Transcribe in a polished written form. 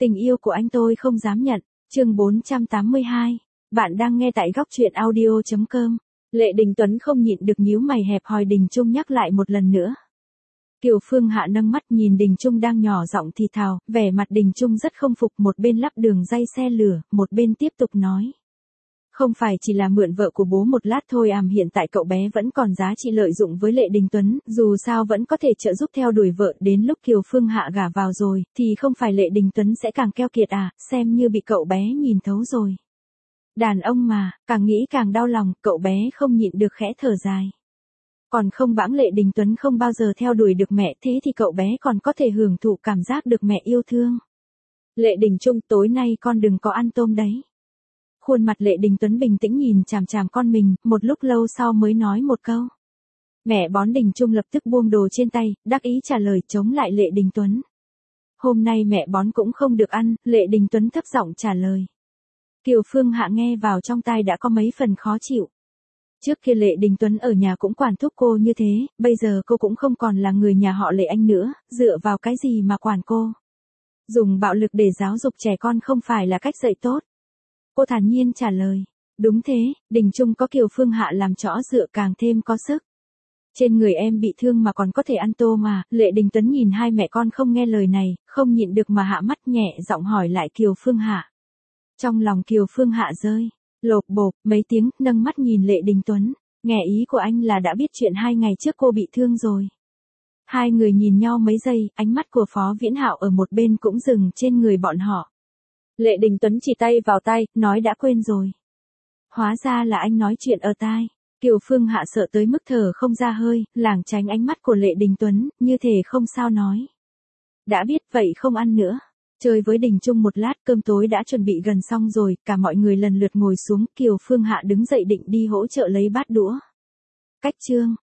Tình yêu của anh tôi không dám nhận. Chương 482. Bạn đang nghe tại góc truyện audio.com. Lệ Đình Tuấn không nhịn được nhíu mày hẹp hòi. Đình Trung nhắc lại một lần nữa. Kiều Phương Hạ nâng mắt nhìn Đình Trung đang nhỏ giọng thì thào, vẻ mặt Đình Trung rất không phục, một bên lắp đường ray xe lửa, một bên tiếp tục nói. Không phải chỉ là mượn vợ của bố một lát thôi hiện tại cậu bé vẫn còn giá trị lợi dụng với Lệ Đình Tuấn, dù sao vẫn có thể trợ giúp theo đuổi vợ, đến lúc Kiều Phương Hạ gả vào rồi, thì không phải Lệ Đình Tuấn sẽ càng keo kiệt xem như bị cậu bé nhìn thấu rồi. Đàn ông mà, càng nghĩ càng đau lòng, cậu bé không nhịn được khẽ thở dài. Còn không bẵng Lệ Đình Tuấn không bao giờ theo đuổi được mẹ, thế thì cậu bé còn có thể hưởng thụ cảm giác được mẹ yêu thương. Lệ Đình Trung, tối nay con đừng có ăn tôm đấy. Khuôn mặt Lệ Đình Tuấn bình tĩnh nhìn chằm chằm con mình, một lúc lâu sau mới nói một câu. Mẹ bón. Đình Trung lập tức buông đồ trên tay, đắc ý trả lời chống lại Lệ Đình Tuấn. Hôm nay mẹ bón cũng không được ăn, Lệ Đình Tuấn thấp giọng trả lời. Kiều Phương Hạ nghe vào trong tai đã có mấy phần khó chịu. Trước kia Lệ Đình Tuấn ở nhà cũng quản thúc cô như thế, bây giờ cô cũng không còn là người nhà họ Lệ Anh nữa, dựa vào cái gì mà quản cô. Dùng bạo lực để giáo dục trẻ con không phải là cách dạy tốt. Cô thản nhiên trả lời. Đúng thế, Đình Trung có Kiều Phương Hạ làm chõ dựa càng thêm có sức. Trên người em bị thương mà còn có thể ăn tô mà. Lệ Đình Tuấn nhìn hai mẹ con không nghe lời này, không nhịn được mà hạ mắt nhẹ giọng hỏi lại Kiều Phương Hạ. Trong lòng Kiều Phương Hạ rơi lộp bộp mấy tiếng, nâng mắt nhìn Lệ Đình Tuấn. Nghe ý của anh là đã biết chuyện 2 ngày trước cô bị thương rồi. Hai người nhìn nhau mấy giây, ánh mắt của Phó Viễn Hạo ở một bên cũng dừng trên người bọn họ. Lệ Đình Tuấn chỉ tay vào tay, nói đã quên rồi. Hóa ra là anh nói chuyện ở tai. Kiều Phương Hạ sợ tới mức thở không ra hơi, lảng tránh ánh mắt của Lệ Đình Tuấn, như thể không sao nói. Đã biết vậy không ăn nữa. Chơi với Đình Trung một lát, cơm tối đã chuẩn bị gần xong rồi, cả mọi người lần lượt ngồi xuống, Kiều Phương Hạ đứng dậy định đi hỗ trợ lấy bát đũa. Cách chương.